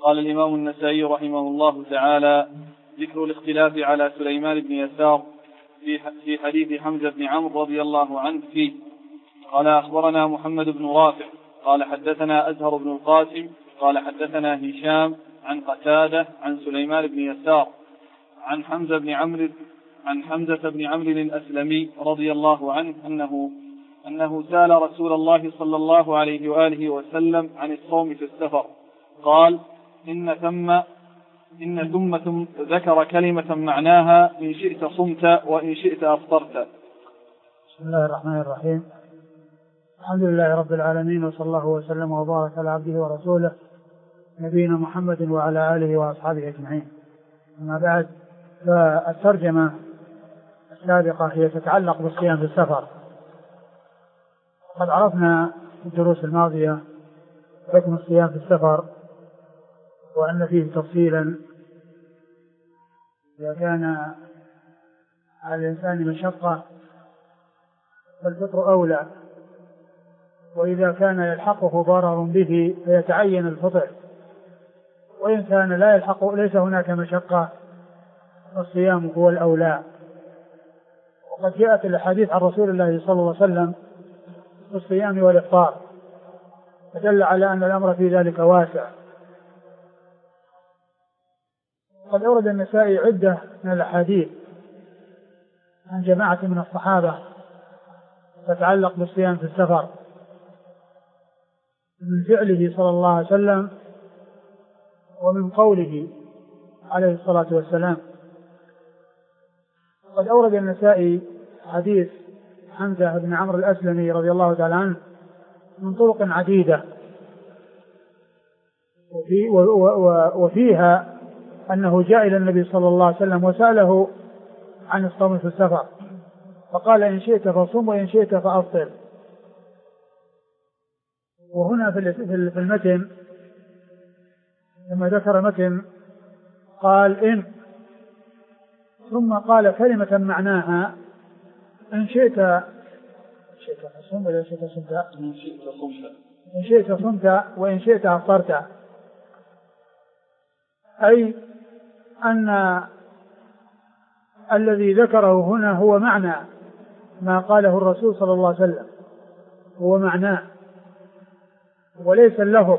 قال الإمام النسائي رحمه الله تعالى: ذكر الاختلاف على سليمان بن يسار في حديث حمزة بن عمرو رضي الله عنه فيه. قال: أخبرنا محمد بن رافع قال حدثنا أزهر بن القاسم قال حدثنا هشام عن قتادة عن سليمان بن يسار عن حمزة بن عمرو الأسلمي رضي الله عنه أنه سأل رسول الله صلى الله عليه وآله وسلم عن الصوم في السفر، قال: إن ثم ذكر كلمة معناها: إن شئت صمت وإن شئت أفطرت. بسم الله الرحمن الرحيم. الحمد لله رب العالمين، وصلى الله وسلم وبارك على عبده ورسوله نبينا محمد وعلى آله وأصحابه أجمعين. أما بعد، فالترجمة السابقة هي تتعلق بالصيام في السفر. قد عرفنا في الدروس الماضية حكم الصيام في السفر، وأن فيه تفصيلا إذا كان على الإنسان مشقة فالفطر أولى، وإذا كان يلحقه ضرر به فيتعين الفطر، وإن كان لا يلحقه ليس هناك مشقة فالصيام هو الأولى. وقد جاءت الأحاديث عن رسول الله صلى الله عليه وسلم في الصيام والإفطار، فدل على أن الأمر في ذلك واسع. قد أورد النسائي عدة من الأحاديث عن جماعة من الصحابة تتعلق بالصيام في السفر من فعله صلى الله عليه وسلم ومن قوله عليه الصلاة والسلام. قد أورد النسائي حديث حمزة بن عمرو الأسلمي رضي الله تعالى عنه من طرق عديدة، وفيها أنه جاء إلى النبي صلى الله عليه وسلم وسأله عن الصوم في السفر، فقال: إن شئت فصم وإن شئت فأفطر. وهنا في المتن لما ذكر متن قال: إن، ثم قال كلمة معناها: إن شئت فصم وإن شئت صمت، إن شئت صمت وإن شئت أفطرت. أي أن الذي ذكره هنا هو معنى ما قاله الرسول صلى الله عليه وسلم، هو معناه وليس اللفظ،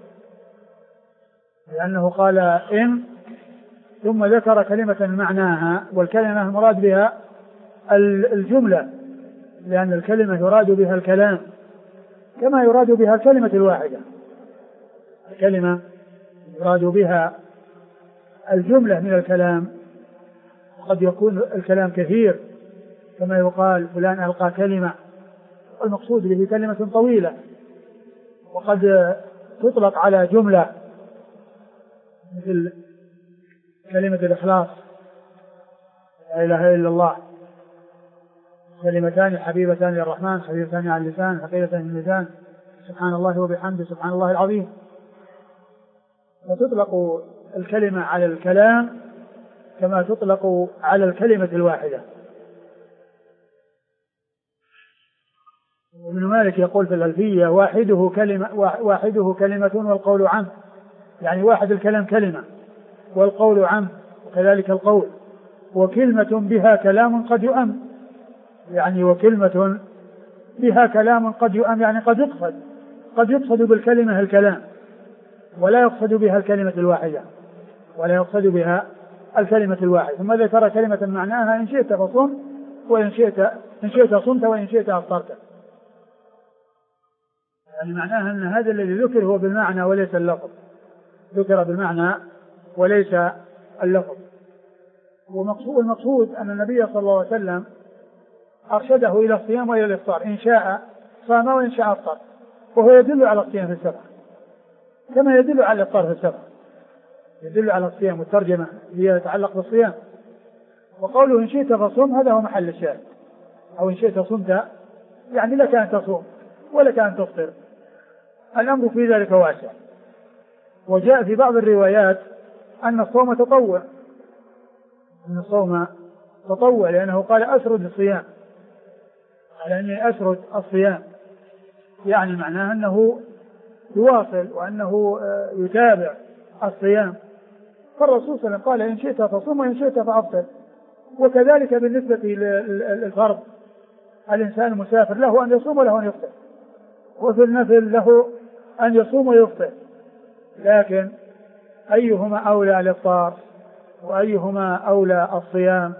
لأنه قال إن ثم ذكر كلمة معناها، والكلمة المراد بها الجملة، لأن الكلمة يراد بها الكلام كما يراد بها الكلمة الواحدة. الكلمة يراد بها الجملة من الكلام، قد يكون الكلام كثير كما يقال فلان ألقى كلمة، والمقصود به كلمة طويلة، وقد تطلق على جملة مثل كلمة الإخلاص: لا إله إلا الله، كلمتان حبيبتان للرحمن خفيفتان على اللسان ثقيلتان في الميزان، سبحان الله وبحمده سبحان الله العظيم. فتطلق الكلمة على الكلام كما تطلق على الكلمة الواحدة. وابن مالك يقول في الألفية: واحده كلمة والقول عام، يعني واحد الكلام كلمة والقول عام، وكذلك القول. وكلمة بها كلام قد يؤم، يعني وكلمة بها كلام قد يؤم، يعني قد يقصد بالكلمة الكلام ولا يقصد بها الكلمة الواحدة، ثم ذكر كلمة معناها: إن شئت فصم وإن شئت صمت وإن شئت أفطرت. يعني معناها أن هذا الذي ذكر هو بالمعنى وليس اللفظ، ذكر بالمعنى وليس اللفظ. والمقصود أن النبي صلى الله عليه وسلم أرشده إلى الصيام وإلى الإفطار، إن شاء صام وإن شاء أفطر، وهو يدل على الصيام في السفر كما يدل على الإفطار في السفر، يدل على الصيام. والترجمة هي تتعلق بالصيام. وقوله إن شئت فصوم هذا هو محل الشاهد، أو إن شئت صمت يعني لك أن تصوم ولك أن تفطر، الأمر في ذلك واسع. وجاء في بعض الروايات أن الصوم تطوع، لأنه قال: أسرد الصيام، على أني أسرد الصيام، يعني معناه أنه يواصل وأنه يتابع الصيام، فالرسول صلى الله عليه وسلم قال إن شئت فصم وإن شئت فأفطر. وكذلك بالنسبة للفرض، الإنسان المسافر له أن يصوم وله أن يفطر، وفي النفل له أن يصوم ويفطر، لكن أيهما أولى الإفطار وأيهما أولى الصيام،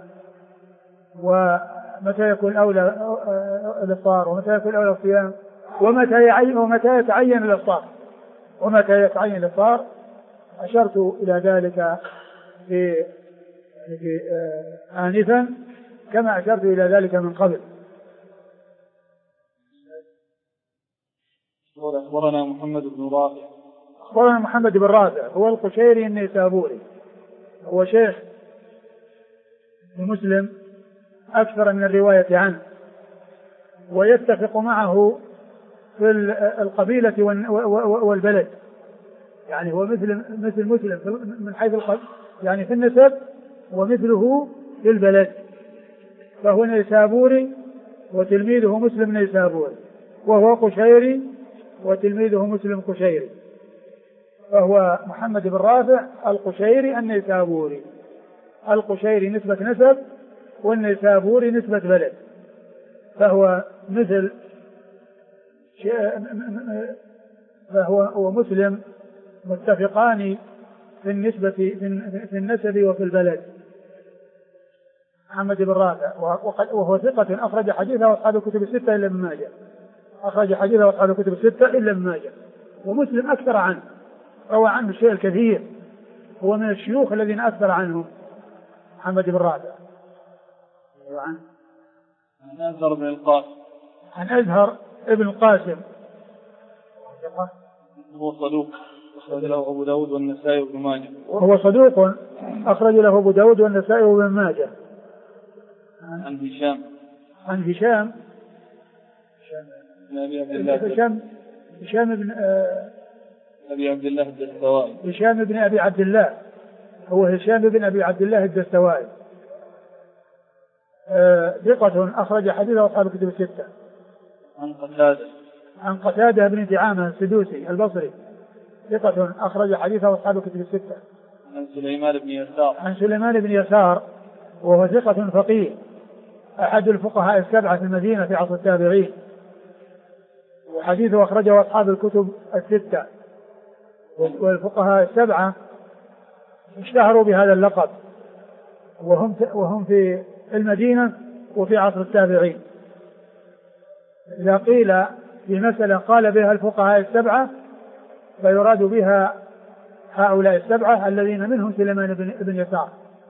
ومتى يكون أولى الإفطار ومتى يكون أولى الصيام، ومتى يتعين الإفطار ومتى يتعين الإفطار، أشرت إلى ذلك في آنفا كما أشرت إلى ذلك من قبل. أخبرنا محمد بن رافع. أخبرنا محمد بن رافع هو القشيري النيسابوري، هو شيخ مسلم أكثر من الرواية عنه، ويتفق معه في القبيلة والبلد، يعني هو مثل مسلم من حيث يعني في النسب، ومثله في البلد، فهو نيسابوري وتلميذه مسلم نيسابوري، وهو قشيري وتلميذه مسلم قشيري، فهو محمد بن رافع القشيري النيسابوري. القشيري نسبة نسب والنيسابوري نسبة بلد، فهو مثل فهو ومسلم متفقان في النسبة في النسب وفي البلد. محمد بن رافع وهو ثقة أخرج حديثه أصحاب الكتب الستة إلا ابن ماجه، أخرج حديثه أصحاب الكتب الستة إلا ابن ماجه، ومسلم أكثر عنه، روى عنه الشيء الكثير، هو من الشيوخ الذين أكثر عنهم محمد بن رافع. عن أزهر بن القاسم. عن أزهر ابن القاسم هو صدوق أخرج له أبو داود والنسائي وابن ماجه. وهو صدوق أخرج له أبو داود والنسائي وابن ماجه. عن هشام. عن هشام بن أبي عبد الله. هشام بن أبي عبد الله الدستوائي. هشام بن أبي عبد الله، هو هشام بن أبي عبد الله الدستوائي، ثقة أخرج حديثه أصحاب الكتب الستة. عن قتادة بن دعامة السدوسي البصري، ثقة أخرج حديثه أصحاب الكتب الستة. عن سليمان بن يسار. عن سليمان بن يسار وهو ثقة فقيه، أحد الفقهاء السبعة في المدينة في عصر التابعين، وحديثه أخرجه أصحاب الكتب الستة، والفقهاء السبعة اشتهروا بهذا اللقب، وهم في المدينة وفي عصر التابعين. إذا قيل في مسألة قال بها الفقهاء السبعة فيراد بها هؤلاء السبعة الذين منهم سليمان بن يسار.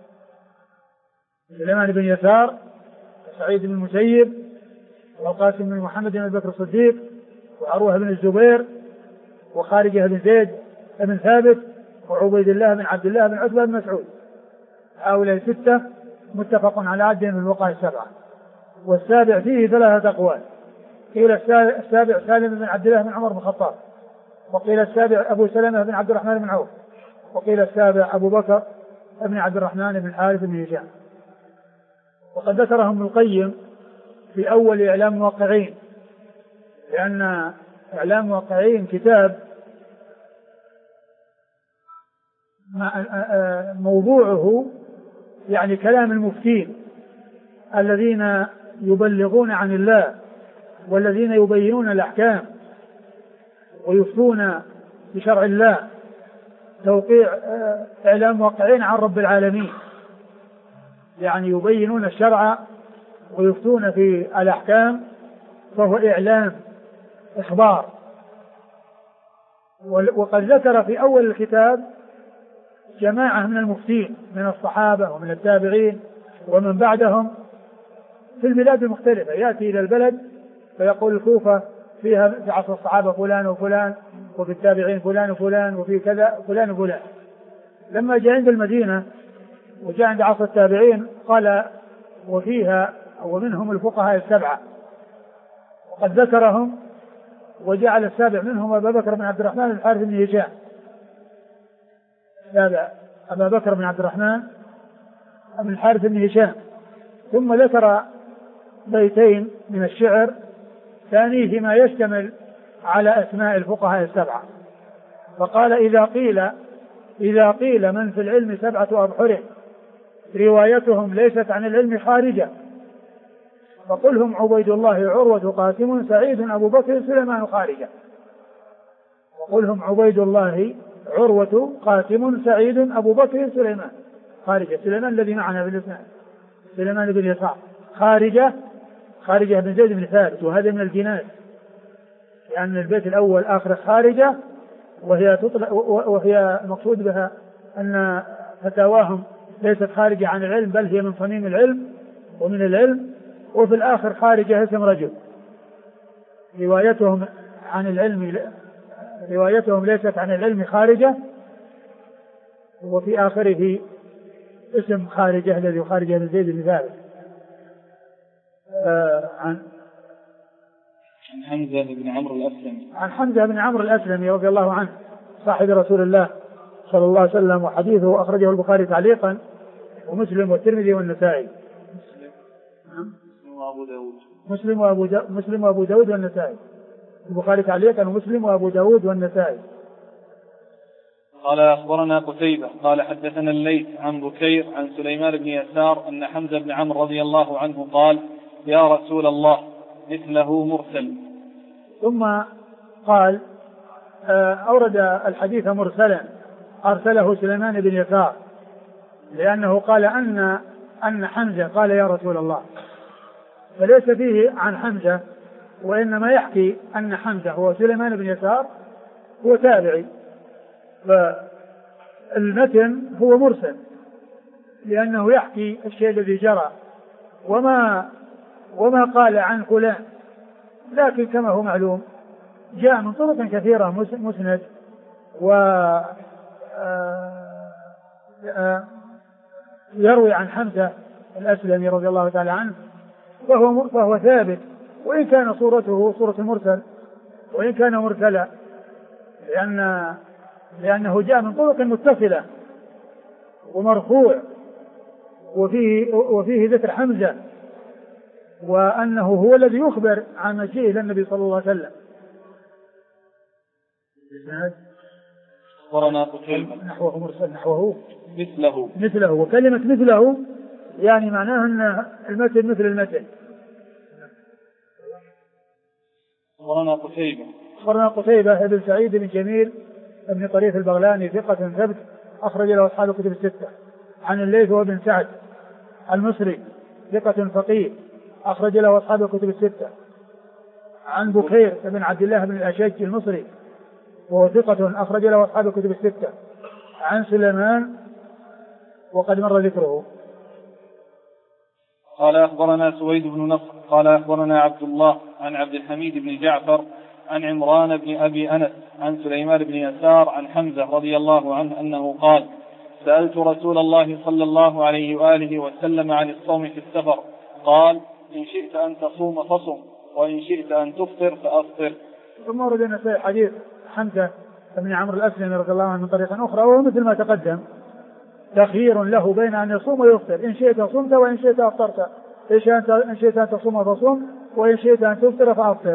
سليمان بن يسار، سعيد بن المسيب، والقاسم بن محمد بن بكر الصديق، وعروة بن الزبير، وخارجة بن زيد بن ثابت، وعبيد الله بن عبد الله بن عتبة بن مسعود. هؤلاء ستة متفق على عدهم من الفقهاء السبعة. والسابع فيه ثلاثة أقوال، قيل السابع سالم بن عبد الله بن عمر بن الخطاب، وقيل السابع أبو سلمة بن عبد الرحمن بن عوف، وقيل السابع أبو بكر بن عبد الرحمن بن الحارث بن هشام. وقد ذكرهم ابن القيم في أول إعلام الموقعين، لأن إعلام الموقعين كتاب موضوعه يعني كلام المفتين الذين يبلغون عن الله والذين يبينون الأحكام ويفتون بشرع الله، توقيع إعلام موقعين عن رب العالمين، يعني يبينون الشرع ويفتون في الأحكام، فهو إعلام إخبار. وقد ذكر في أول الكتاب جماعة من المفتين من الصحابة ومن التابعين ومن بعدهم في البلاد المختلفة، يأتي إلى البلد فيقول الكوفة فيها في عصر الصحابة فلان وفلان، وفي التابعين فلان وفلان، وفي كذا فلان وفلان. لما جاء عند المدينة وجاء عند عصر التابعين قال وفيها ومنهم الفقهاء السبعة، وقد ذكرهم وجعل السابع منهم أبا بكر بن عبد الرحمن بن الحارث بن هشام. السابع أبا بكر بن عبد الرحمن بن الحارث بن هشام. ثم ذكر بيتين من الشعر ثانيهما يشتمل على أسماء الفقهاء السبعة، فقال إذا قيل إذا قيل من في العلم 7 أبحر روايتهم ليست عن العلم خارجة فقل هم عبيد الله عروة قاسم سعيد أبو بكر سليمان خارجة. وقل هم عبيد الله عروة قاسم سعيد أبو بكر سليمان خارجة. سليمان الذي معنا في الإسناد سليمان بن يسار خارجة بن زيد بن ثابت، وهذا من الجناس لأن البيت الأول آخر خارجة وهي مقصود بها أن فتاواهم ليست خارجة عن العلم بل هي من صميم العلم ومن العلم. وفي الآخر خارجة اسم رجل روايتهم ليست عن العلم خارجة، وفي آخره اسم خارجة الذي خارجة من زيد بن ثابت. عن حمزة بن عمرو الأسلمي رضي الله عنه صاحب رسول الله صلى الله عليه وسلم، وحديثه أخرجه البخاري تعليقا ومسلم والترمذي والنسائي. مسلم وأبو داود والنسائي. البخاري تعليقا ومسلم وأبو داود والنسائي. قال أخبرنا قتيبة قال حدثنا الليث عن بكير عن سليمان بن يسار أن حمزة بن عمرو رضي الله عنه قال يا رسول الله مثله مرسل. ثم قال أورد الحديث مرسلا أرسله سليمان بن يسار لأنه قال أن حمزة قال يا رسول الله، فليس فيه عن حمزة وإنما يحكي أن حمزة هو سليمان بن يسار هو تابعي، فالمتن هو مرسل لأنه يحكي الشيء الذي جرى وما قال عن فلان، لكن كما هو معلوم جاء من طرق كثيرة مسند يروي عن حمزة الأسلمي رضي الله تعالى عنه، فهو ثابت وإن كان صورته صورة المرسل وإن كان مرسلا لأنه جاء من طرق متصلة ومرفوع وفيه ذكر حمزة وأنه هو الذي يخبر عن مجيئه إلى النبي صلى الله عليه وسلم. أخبرنا قتيبة نحوه مرسل نحوه مثله وكلمة مثله يعني معناه أن المتن مثل المتن. أخبرنا قتيبة بن سعيد بن جميل بن طريف البغلاني ثقة ثبت أخرج له أصحاب الكتب الستة. عن الليث وابن سعد المصري ثقة فقيه أخرج له أصحاب الكتب الستة. عن بكير بن عبد الله بن الأشج المصري وهو ثقة أخرج له أصحاب الكتب الستة. عن سليمان وقد مر ذكره. قال أخبرنا سويد بن نصر قال أخبرنا عبد الله عن عبد الحميد بن جعفر عن عمران بن أبي أنس عن سليمان بن يسار عن حمزة رضي الله عنه أنه قال سألت رسول الله صلى الله عليه وآله وسلم عن الصوم في السفر قال إن شئت أن تصوم فصم وإن شئت أن تفطر فأفطر. ثم ورد النسائي حديث حمزة بن عمرو الأسلمي رضي الله عنه من طريقة أخرى وهو مثل ما تقدم تخيير له بين أن يصوم ويفطر، إن شئت صمت وإن شئت أفطرت، إن شئت أن تصوم فصوم وإن شئت أن تفطر فأفطر.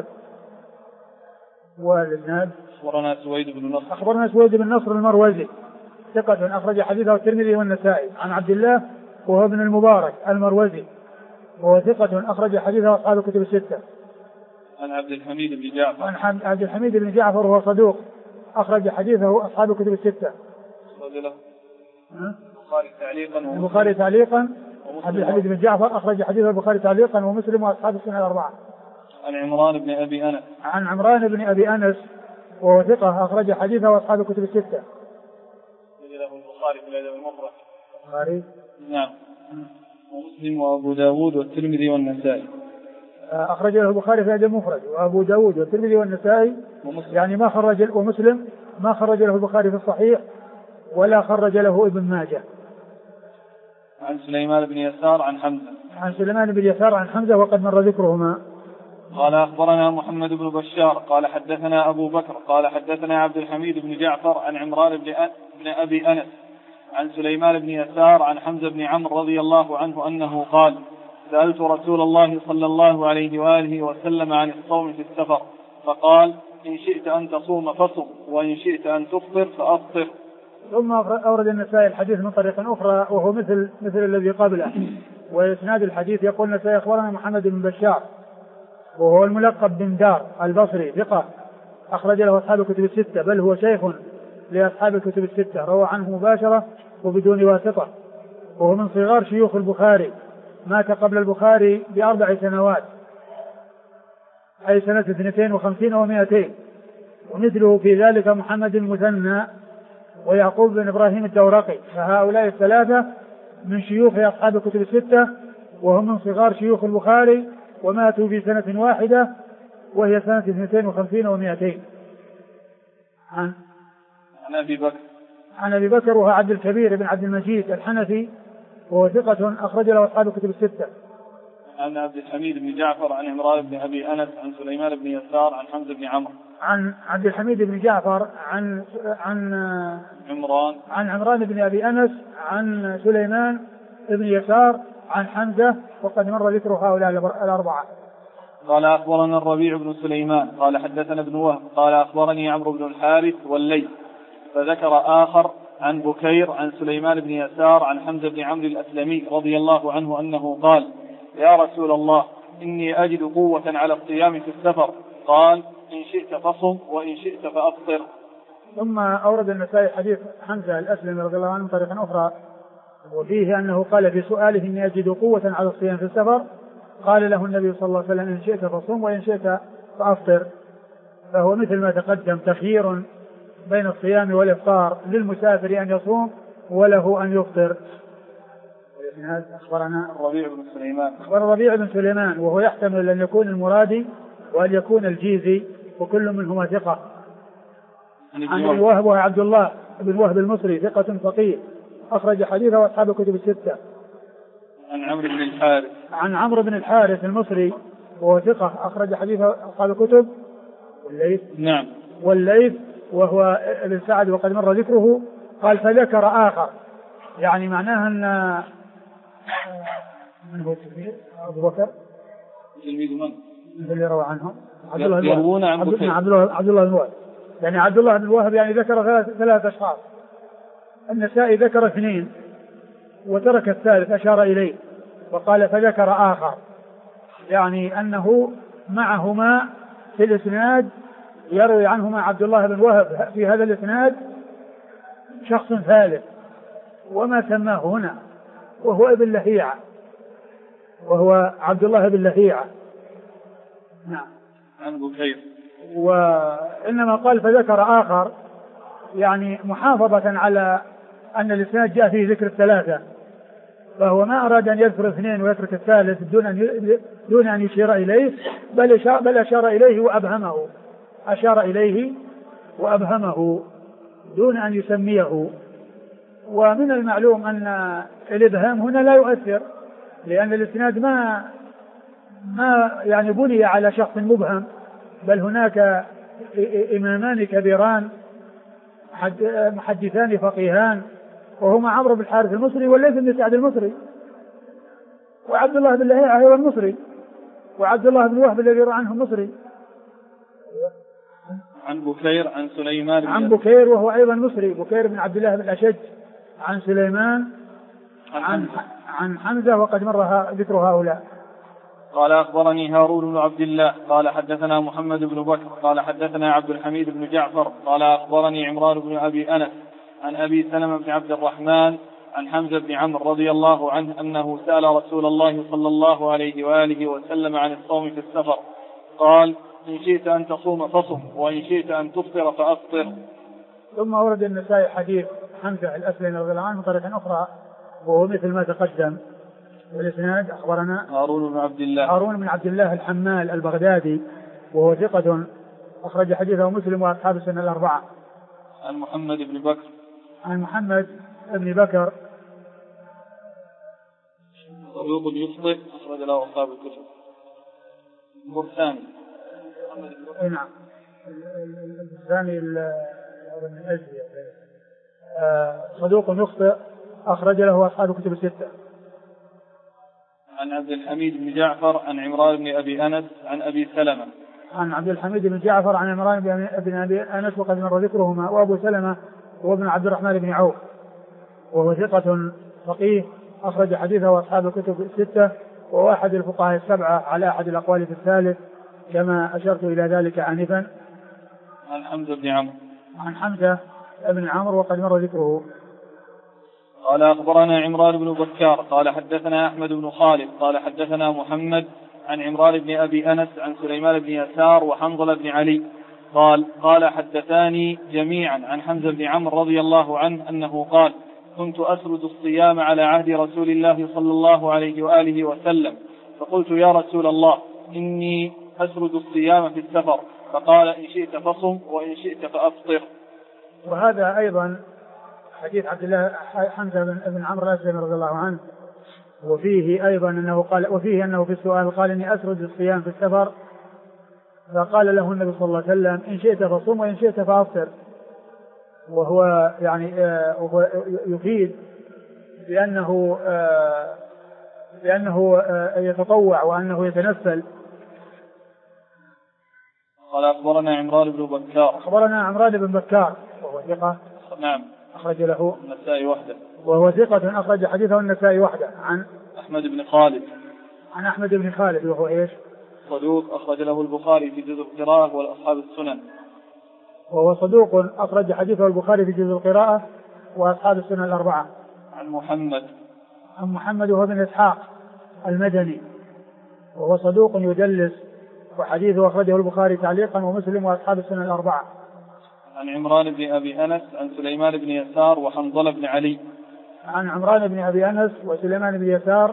والإسناد أخبرنا سويد بن نصر المروزي ثقة أخرج حديثه الترمذي والنسائي. عن عبد الله وهو ابن المبارك المروزي وهو ثقة أخرج حديثه أصحاب الكتب الستة. عن عبد الحميد بن جعفر عن عبد الحميد بن جعفر وهو صدوق أخرج حديثه أصحاب الكتب الستة. البخاري تعليقا عبد الحميد بن جعفر أخرج حديثه البخاري تعليقا ومسلم وأصحاب السنة الأربعة. عن عمران بن أبي أنس وهو ثقة أخرج حديثه وأصحاب الكتب الستة. البخاري في الأدب المفرد. البخاري نعم. ومسلم وأبو داود والترمذي والنسائي. أخرج له البخاري في الأدب المفرد وأبو داود والترمذي والنسائي يعني ما خرج ومسلم ما خرج له البخاري في الصحيح ولا خرج له ابن ماجه. عن سليمان بن يسار عن حمزة. عن سليمان بن يسار عن حمزة وقد مر ذكرهما. قال أخبرنا محمد بن بشار قال حدثنا أبو بكر قال حدثنا عبد الحميد بن جعفر عن عمران بن أبي أنس عن سليمان بن يسار عن حمزة بن عمرو رضي الله عنه أنه قال سألت رسول الله صلى الله عليه وآله وسلم عن الصوم في السفر فقال إن شئت أن تصوم فصم وإن شئت أن تفطر فأفطر. ثم أورد النسائي الحديث من طريق أخرى وهو مثل الذي قبله. وإسناد الحديث يقول النسائي أخبرنا محمد بن بشار وهو الملقب بن دار البصري ثقة أخرج له أصحاب الكتب الستة، بل هو شيخ لأصحاب الكتب الستة، روى عنه مباشرة وبدون واسطة، وهو من صغار شيوخ البخاري، مات قبل البخاري ب4 سنوات، أي سنة 52 و200. ومثله في ذلك محمد المثنى ويعقوب بن إبراهيم الدورقي، فهؤلاء الثلاثة من شيوخ أصحاب الكتب الستة، وهم من صغار شيوخ البخاري، وماتوا في سنة واحدة وهي سنة 52 و200. عن أبي بكر وهو عبد الكبير بن عبد المجيد الحنفي، وهو ثقة أخرج له أصحاب الكتب الستة. عن عبد الحميد بن جعفر عن عمران بن أبي أنس عن سليمان بن يسار عن حمزة بن عمرو. عن عبد الحميد بن جعفر عن عمران بن أبي أنس عن سليمان بن يسار عن حمزة، وقد مر ذكر هؤلاء الأربعة. قال أخبرنا الربيع بن سليمان قال حدثنا ابن وهب قال أخبرني عمرو بن الحارث والليث، فذكر آخر عن بكير عن سليمان بن يسار عن حمزة بن عمرو الأسلمي رضي الله عنه أنه قال: يا رسول الله إني أجد قوة على الصيام في السفر، قال: إن شئت فصم وإن شئت فأفطر. ثم أورد النسائي حديث حمزة الأسلمي رضي الله عنه من طريق أخرى، وفيه أنه قال في سؤاله: إني أجد قوة على الصيام في السفر، قال له النبي صلى الله عليه وسلم: إن شئت فصم وإن شئت فأفطر. فهو مثل ما تقدم تخيير بين الصيام والإفطار، للمسافر أن يصوم وله أن يفطر. أخبرنا الربيع بن سليمان وهو يحتمل أن يكون المرادي وأن يكون الجيزي، وكل منهما ثقة. عن الوهب وهو عبد الله بن وهب المصري ثقة فقيه أخرج حديثه أصحاب الكتب الستة. عن عمرو بن الحارث المصري وهو ثقة أخرج حديثه أصحاب الكتب. والليث وهو ابن سعد وقد مر ذكره. قال: فذكر آخر، يعني معناها أن من هو التكبير؟ أبو بكر اللي روى عنه عبد الله بن وهب، يعني عبد الله بن وهب يعني ذكر 3 أشخاص. النسائي ذكر 2 وترك الثالث أشار إليه وقال: فذكر آخر، يعني أنه معهما في الإسناد يروي عنهما عبد الله بن وهب في هذا الإسناد شخص ثالث وما سماه هنا، وهو ابن لهيعة، وهو عبد الله بن لهيعة. نعم. عن بكير. وإنما قال فذكر آخر، يعني محافظة على أن الإسناد جاء فيه ذكر 3، فهو ما أراد أن يذكر 2 ويترك الثالث دون أن يشير إليه، بل أشار إليه وأبهمه، أشار إليه وأبهمه دون أن يسميه. ومن المعلوم أن الإبهام هنا لا يؤثر، لأن الإسناد ما يعني بني على شخص مبهم، بل هناك إمامان كبيران محدثان فقيهان، وهما عمرو بن الحارث المصري والليث بن سعد المصري، وعبد الله بن لهيعة هو المصري، وعبد الله بن وهب الذي روى عنه المصري. عن بكير عن سليمان عن بكير وهو أيضا مصري، بكير بن عبد الله بن الأشج، عن سليمان عن حمزة، وقد مر ذكر هؤلاء. قال أخبرني هارون بن عبد الله قال حدثنا محمد بن بكر قال حدثنا عبد الحميد بن جعفر قال أخبرني عمران بن أبي أنس عن أبي سلمة بن عبد الرحمن عن حمزة بن عمرو رضي الله عنه أنه سأل رسول الله صلى الله عليه وآله وسلم عن الصوم في السفر، قال: إن شئت أن تصوم فصم وإن شئت أن تفطر فأفطر. ثم ورد النسائي حديث حمزة الأسلمي رضي الله عنه بطريقة أخرى وهو مثل ما تقدم. والإسناد أخبرنا هارون بن عبد الله الحمال البغدادي وهو ثقة أخرج حديثه مسلم وأصحاب السنة الأربعة. عن محمد بن بكر صدوق يخطئ أخرج له أصحاب الكتب. الثاني نعم الثاني صدوق يخطئ أخرج له أصحاب الكتب الستة. عن عبد الحميد بن جعفر عن عمران بن أبي أنس عن أبي سلمة. عن عبد الحميد بن جعفر عن عمران بن أبي أنس وقد مر ذكرهما. وأبو سلمة هو ابن عبد الرحمن بن عوف، وهو ثقة فقيه أخرج حديثه أصحاب الكتب الستة، وهو أحد الفقهاء السبعة على أحد الأقوال في الثالث كما أشرت إلى ذلك آنفا. عن حمزة بن عمرو. عن حمزة بن عمرو وقد مر ذكره. قال أخبرنا عمران بن بكار قال حدثنا أحمد بن خالد قال حدثنا محمد عن عمران بن أبي أنس عن سليمان بن يسار وحنظلة بن علي قال حدثاني جميعا عن حمزة بن عمرو رضي الله عنه أنه قال كنت أسرد الصيام على عهد رسول الله صلى الله عليه وآله وسلم، فقلت يا رسول الله إني أسرد الصيام في السفر، فقال إن شئت فصم وإن شئت فأفطر. وهذا أيضا حديث عبد الله حمزة بن عمرو الأسلمي رضي الله عنه، وفيه أيضا أنه قال، وفيه أنه في السؤال قال إني أسرد الصيام في السفر، فقال له النبي صلى الله عليه وسلم إن شئت فصم وإن شئت فأفطر. وهو يعني وهو يفيد بأنه يتطوع وأنه يتنفل. قال أخبرنا عمران بن بكار. أخبرنا عمران بن بكار وهو ثقة. نعم. أخرج له النسائي وحده. وهو ثقة أخرج حديثه النسائي وحده. عن أحمد بن خالد. عن أحمد بن خالد وهو إيش؟ صدوق أخرج له البخاري في جزء القراءة والأصحاب السنن. وهو صدوق أخرج حديثه البخاري في جزء القراءة وأصحاب السنن الأربعة. عن محمد. عن محمد وهو بن إسحاق المدني، وهو صدوق يدلس، وحديثه أخرجه البخاري تعليقا ومسلم وأصحاب السنن الأربعة. عن عمران بن أبي أنس عن سليمان بن يسار وحنظلة بن علي. عن عمران بن أبي أنس وسليمان بن يسار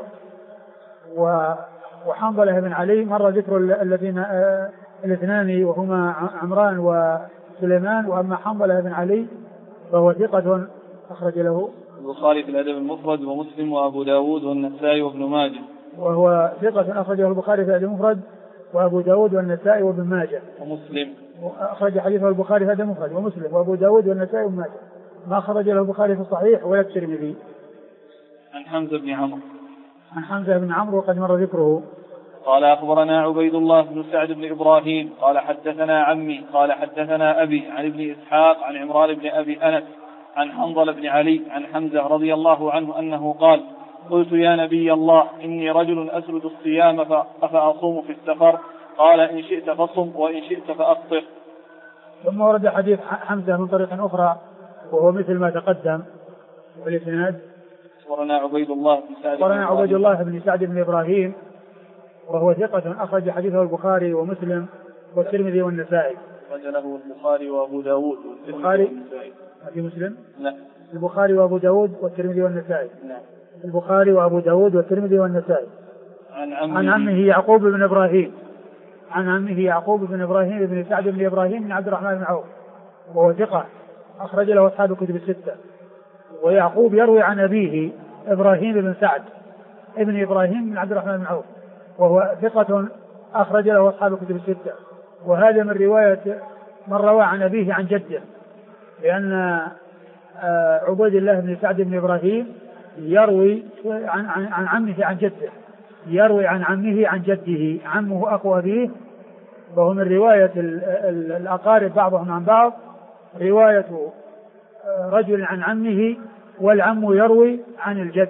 وحنظلة بن علي مر ذكر الذين الاثنان وهما عمران وسليمان، وأما حنظلة بن علي فهو ثقة أخرج له البخاري في الأدب المفرد ومسلم وأبو داود والنسائي وابن ماجه. وهو ثقة أخرجه البخاري في الأدب المفرد وأبو داود والنسائي وابن ماجه. ومسلم أخرج حديثه البخاري في الأدب المفرد ومسلم وأبو داود والنسائي وابن ماجه، ما أخرج له البخاري في الصحيح ولا الترمذي. عن حمزة بن عمرو. عن حمزة بن عمرو وقد مر ذكره. قال أخبرنا عبيد الله بن سعد بن إبراهيم قال حدثنا عمي قال حدثنا أبي عن ابن إسحاق عن عمران بن أبي أنس عن حنظلة بن علي عن حمزة رضي الله عنه أنه قال قلت يا نبي الله إني رجل أسرد الصيام أفأصوم في السفر، قال إن شئت فصم وإن شئت فأفطر. ثم ورد حديث حمزة من طريق أخرى وهو مثل ما تقدم والإسناد. أخبرنا عبيد الله بن سعد. أخبرنا عبيد الله بن سعد بن إبراهيم وهو ثقة أخرج حديثه البخاري ومسلم والترمذي والنسائي. أخرج له البخاري وأبو داود البخاري في مسلم. لا. البخاري وأبو داود والترمذي والنسائي. نعم. البخاري وأبو داود والترمذي والنسائي. عن عمه يعقوب بن إبراهيم. عن عمه يعقوب بن إبراهيم بن سعد بن إبراهيم بن عبد الرحمن بن عوف وهو ثقة أخرج له أصحاب الكتب الستة. ويعقوب يروي عن أبيه إبراهيم بن سعد ابن إبراهيم بن عبد الرحمن بن عوف وهو ثقة أخرج له أصحاب الكتب الستة. وهذا من رواية من روى عن أبيه عن جده، لأن عبيد الله بن سعد بن إبراهيم يروي عن عمه عن جده، يروي عن عمه عن جده، عمه أخو أبيه، وهو من رواية الأقارب بعضهم عن بعض، رواية رجل عن عمه والعم يروي عن الجد.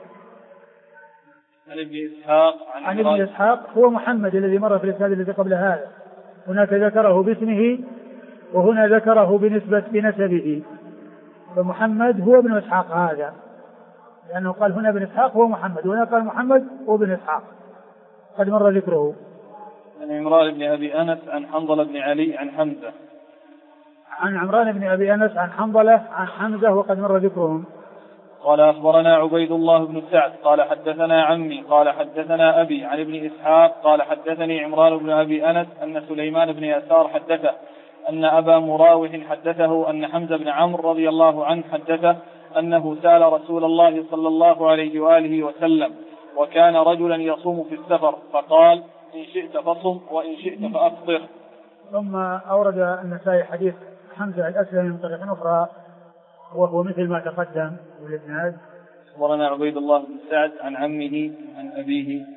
عن ابن إسحاق هو محمد الذي مر في الإسناد الذي قبل هذا، هناك ذكره باسمه وهنا ذكره بنسبه، فمحمد هو ابن إسحاق هذا، لأنه قال هنا ابن إسحاق هو محمد وهنا قال محمد هو ابن إسحاق قد مر ذكره. عن عمران بن أبي أنس عن حنظلة بن علي عن حمزة. عن عمران بن أبي أنس عن حنظلة عن حمزة وقد مر ذكرهم. قال أخبرنا عبيد الله بن سعد قال حدثنا عمي قال حدثنا أبي عن ابن إسحاق قال حدثني عمران بن أبي أنس أن سليمان بن يسار حدثه أن أبا مراوح حدثه أن حمزة بن عمرو رضي الله عنه حدثه أنه سأل رسول الله صلى الله عليه وآله وسلم وكان رجلا يصوم في السفر فقال إن شئت فصم وإن شئت فأفطر. ثم أورد النسائي حديث حمزة الأسلمي من طريق أخرى وهو مثل ما تقدم بالإسناد. أخبرنا عبيد الله بن سعد عن عمه عن أبيه.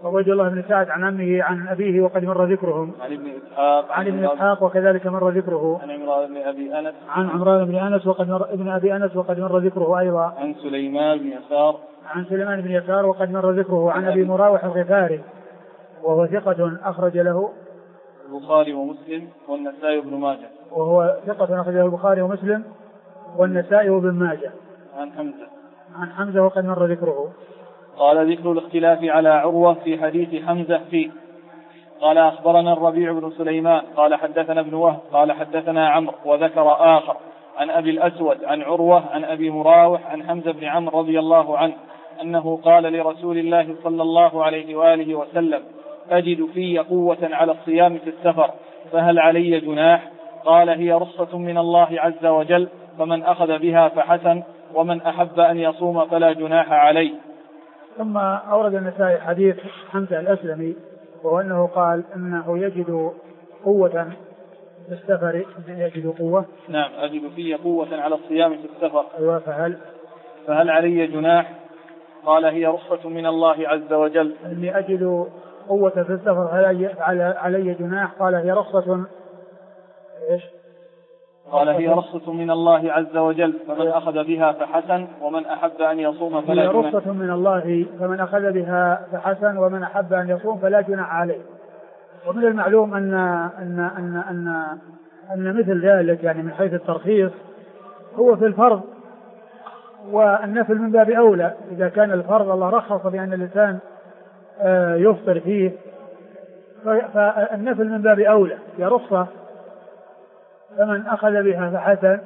عبيد الله بن سعد عن عمه عن أبيه وقد مر ذكرهم. عن ابن إسحاق وكذلك مر ذكره. عن عمران بن أبي أنس. عن عمران بن أنس ابن أبي أنس وقد مر ذكره أيضا. عن سليمان بن يسار. عن سليمان بن يسار وقد مر ذكره. عن أبي مراوح الغفاري وهو ثقة أخرج له البخاري ومسلم والنسائي وابن ماجه. وهو ثقة أخرج له البخاري ومسلم والنسائي وابن ماجه. عن حمزة وقد مر ذكره. قال ذكر الاختلاف على عروة في حديث حمزة فيه. قال أخبرنا الربيع بن سليمان قال حدثنا ابن وهب قال حدثنا عمرو وذكر آخر عن أبي الأسود عن عروة عن أبي مراوح عن حمزة بن عمرو رضي الله عنه أنه قال لرسول الله صلى الله عليه وآله وسلم: أجد في قوة على الصيام في السفر فهل علي جناح؟ قال: هي رخصة من الله عز وجل، فمن أخذ بها فحسن، ومن أحب أن يصوم فلا جناح عليه. ثم أورد النسائي حديث حمزة الأسلمي وهو أنه قال أنه يجد قوة في السفر. يجد قوة. نعم، أجد في قوة على الصيام في السفر. أيوة. فهل علي جناح؟ قال: هي رخصة من الله عز وجل. إني أجد قوة في السفر هل علي جناح؟ قال: هي رخصة. إيش؟ قال: هي رخصة من الله عز وجل، فمن أخذ بها فحسن، ومن أحب أن يصوم فلا جناح. هي رخصة من الله فمن أخذ بها فحسن، ومن أحب أن يصوم فلا جناح عليه. ومن المعلوم أن مثل ذلك يعني من حيث الترخيص هو في الفرض، والنفل من باب أولى. إذا كان الفرض الله رخص بأن الإنسان يفطر فيه، فالنفل من باب أولى، هي رخصة فمن أخذ بها فحسن،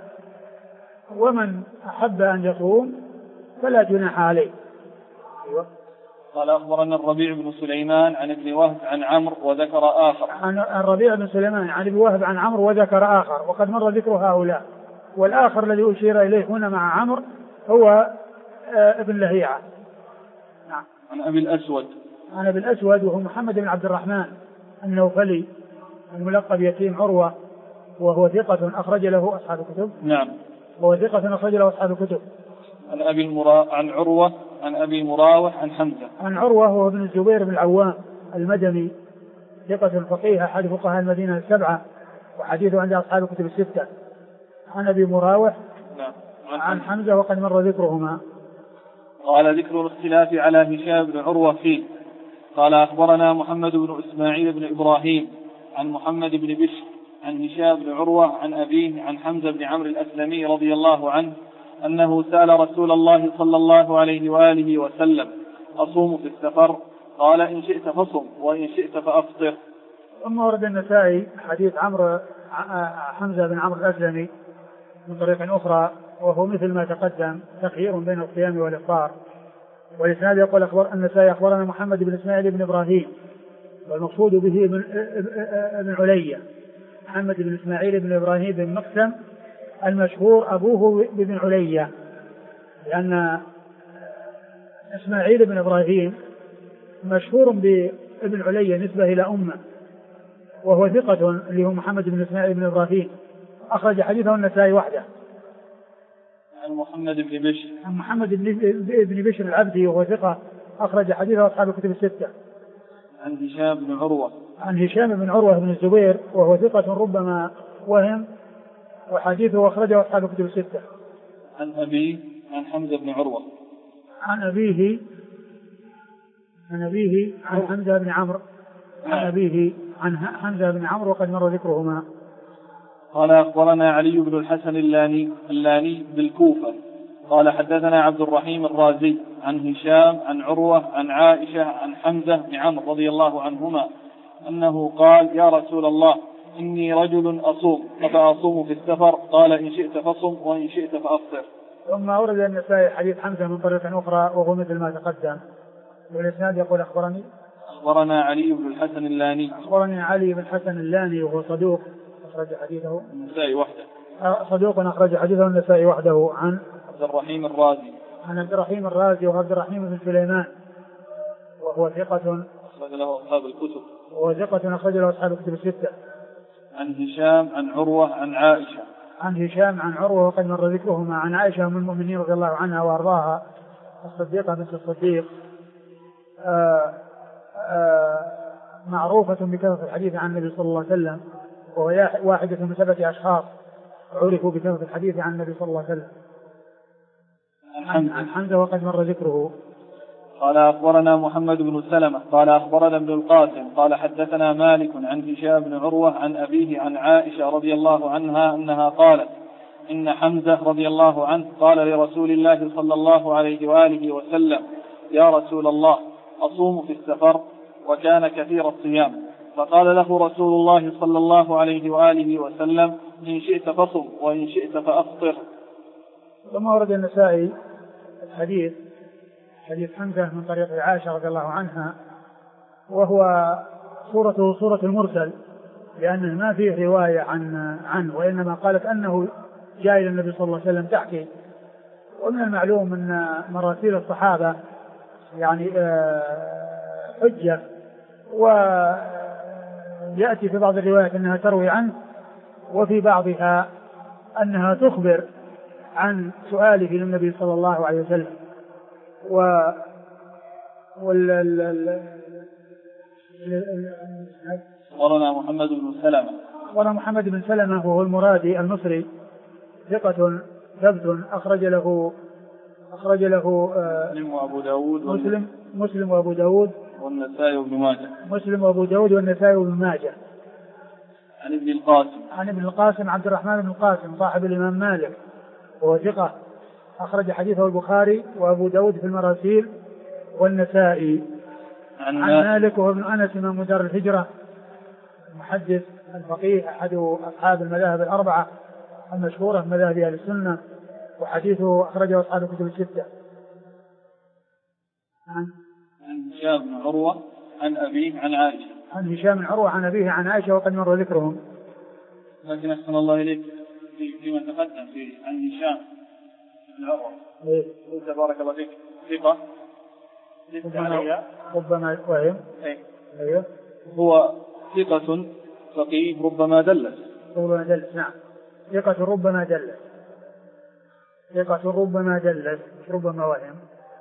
ومن أحب أن يصوم فلا جناح عليه. أيوة. قال: أخبرنا الربيع بن سليمان عن ابن وهب عن عمرو وذكر آخر. عن الربيع بن سليمان عن ابن وهب عن عمرو وذكر آخر، وقد مر ذكر هؤلاء. والآخر الذي أشير إليه هنا مع عمرو هو ابن لهيعة. نعم. عن أبي الأسود. عن أبي الأسود وهو محمد بن عبد الرحمن النوفلي الملقب يتيم عروة، وهو ثقة أخرج له أصحاب الكتب. نعم. وهو ثقة أخرج له أصحاب الكتب. عن عروة عن أبي مراوح عن حمزة. عن عروة هو ابن الزبير بن العوام المدني، ثقة فقيه أحد فقهاء المدينة السبعة، وحديثه عند أصحاب الكتب الستة. عن أبي مراوح. نعم. عن حمزة وقد مر ذكرهما. قال: ذكر الاختلاف على هشام بن عروة فيه. قال: أخبرنا محمد بن إسماعيل بن إبراهيم عن محمد بن بشر عن هشام بن عروة عن أبيه عن حمزة بن عمرو الأسلمي رضي الله عنه أنه سأل رسول الله صلى الله عليه وآله وسلم: أصوم في السفر؟ قال: إن شئت فصم وإن شئت فأفطر. ثم ورد النسائي حديث حمزة بن عمرو الأسلمي من طريق أخرى، وهو مثل ما تقدم، تخيير بين الصيام والإفطار. والإسناد يقول النسائي: أخبرنا محمد بن إسماعيل بن إبراهيم، والمقصود به ابن عليا، محمد بن إسماعيل بن إبراهيم بن مقسم المشهور أبوه بابن عليا، لأن إسماعيل بن إبراهيم مشهور بابن عليا نسبة إلى أمه، وهو ثقة اللي هو محمد بن إسماعيل بن إبراهيم، أخرج حديثه النسائي وحده. عن محمد بن بشر. عن محمد بن بشر العبدي وهو ثقة أخرج حديثه أصحاب الكتب الستة. عن هشام بن عروة. عن هشام بن عروة بن الزبير وهو ثقة ربما وهم، وحديثه أخرجه أصحاب الكتب الستة. عن أبيه عن حمزة بن عروة. عن أبيه عن حمزة بن عمرو. عن أبيه عن حمزة بن عمرو وقد مر ذكرهما. قال: أخبرنا علي بن الحسن اللاني بالكوفة قال: حدثنا عبد الرحيم الرازي عن هشام عن عروة عن عائشة عن حمزة بن عمرو رضي الله عنهما أنه قال: يا رسول الله، إني رجل أصوم فأصوم في السفر؟ قال: إن شئت فصم وإن شئت فأفطر. ثم أورد النسائي حديث حمزة من طريق أخرى وهو مثل ما تقدم. والإسناد يقول: أخبرنا علي بن الحسن اللاني. أخبرني علي بن الحسن اللاني وهو صدوق أخرج حديثه النسائي وحده. صدوق أخرج حديثه النسائي وحده. عن عبد الرحيم الرازي. عن عبد الرحيم الرازي وعبد الرحيم بن سليمان وهو ثقة أخرج له أصحاب الكتب. وهو ثقة أخرج له أصحاب الكتب الستة. عن هشام عن عروة عن عائشة. عن هشام عن عروة وقد مر ذكرهما. عن عائشة أم المؤمنين رضي الله عنها وأرضاها الصديقة بنت الصديق معروفة بكثرة الحديث عن النبي صلى الله عليه وسلم، وهو واحدة من 7 أشخاص عرفوا بكثرة الحديث عن النبي صلى الله عليه وسلم. عن حمزة وقد مر ذكره. قال أخبرنا محمد بن سلمة قال أخبرنا ابن القاسم قال حدثنا مالك عن هشام بن عروة عن أبيه عن عائشة رضي الله عنها أنها قالت إن حمزة رضي الله عنه قال لرسول الله صلى الله عليه وآله وسلم يا رسول الله أصوم في السفر، وكان كثير الصيام، فقال له رسول الله صلى الله عليه وآله وسلم إن شئت فصم وإن شئت فأفطر. ثم ورد النسائي حديث حمزة من طريق عائشة رضي الله عنها، وهو صورته صورة المرسل، لأنه ما فيه رواية عنه، وإنما قالت أنه جاء إلى النبي صلى الله عليه وسلم تحكي. ومن المعلوم أن مراسيل الصحابة يعني حجة، ويأتي في بعض الروايات أنها تروي عنه، وفي بعضها أنها تخبر عن سؤاله للنبي صلى الله عليه وسلم. ورنا محمد بن سلمة وهو المرادي المصري، ثقة ثبت أخرج له مسلم وأبو داود والنسائي وابن ماجه. مسلم وأبو داود والنسائي وابن ماجه. عن ابن القاسم عبد الرحمن بن القاسم صاحب الإمام مالك، وهو ثقة أخرج حديثه البخاري وأبو داود في المراسيل والنسائي. عن مالك وهو ابن أنس من دار الهجرة، المحدث الفقيه أحد أصحاب المذاهب الأربعة المشهورة من مذاهب أهل السنة، وحديثه أخرجه أصحاب الكتب الستة. عن هشام بن عروة عن أبيه عن عائشة. عن هشام بن عروة عن أبيه عن عائشة وقد مر ذكرهم. لكن أحسن الله إليك فيما تقدم فيه عن هشام بن عروة تبارك الله فيك ثقة ربما وهم أيوه هو ثقة فقيه ربما دلس. نعم، ثقة ربما دلس ربما وهم.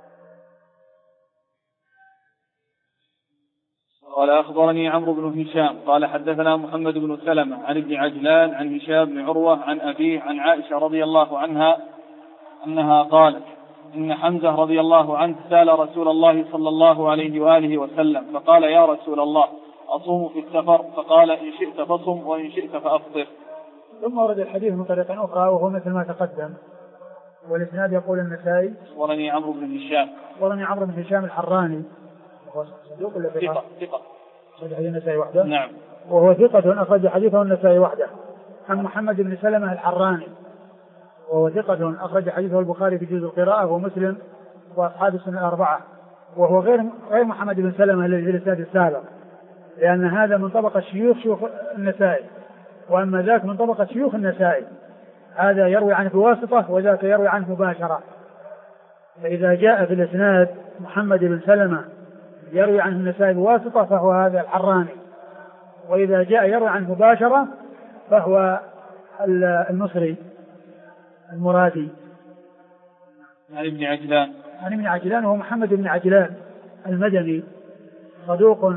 قال أخبرني عمرو بن هشام قال حدثنا محمد بن سلمة عن ابن عجلان عن هشام بن عروة عن أبيه عن عائشة رضي الله عنها أنها قالت إن حمزة رضي الله عنه سأل رسول الله صلى الله عليه وآله وسلم فقال يا رسول الله أصوم في السفر، فقال إن شئت فصم وإن شئت فأفطر. ثم ورد الحديث من طريق أخرى وهو مثل ما تقدم، والإسناد يقول النسائي ورني عمرو بن هشام الحراني، وهو صدوق ولا ثقة صدق النسائي وحده. نعم، وهو ثقة أخرج حديثه النسائي وحده. عن محمد بن سلمة الحراني، وهو ثقة أخرج حديثه البخاري في جزء القراءة ومسلم وأصحاب السنة الأربعة، وهو غير محمد بن سلمة الذي في الإسناد السابق، لأن هذا من طبقة شيوخ النسائي، وأما ذاك من طبقة شيوخ النسائي، هذا يروي عنه بواسطة وذاك يروي عنه مباشرة. فإذا جاء في الإسناد محمد بن سلمة يروي عنه النسائي بواسطة فهو هذا الحراني، وإذا جاء يروي عنه مباشرة فهو المصري المرادي. عن ابن عجلان وهو محمد بن عجلان المدني، صدوق